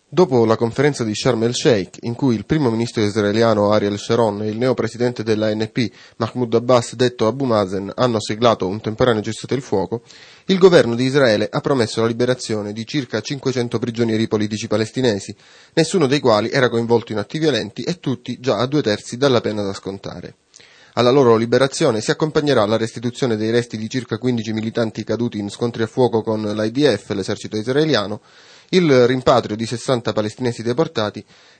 Dopo la conferenza di Sharm el-Sheikh, in cui il primo ministro israeliano Ariel Sharon e il neopresidente dell'ANP Mahmoud Abbas, detto Abu Mazen, hanno siglato un temporaneo cessate il fuoco, il governo di Israele ha promesso la liberazione di circa 500 prigionieri politici palestinesi, nessuno dei quali era coinvolto in atti violenti e tutti già a 2/3 dalla pena da scontare. Alla loro liberazione si accompagnerà la restituzione dei resti di circa 15 militanti caduti in scontri a fuoco con l'IDF, l'esercito israeliano, il rimpatrio di 60 palestinesi deportati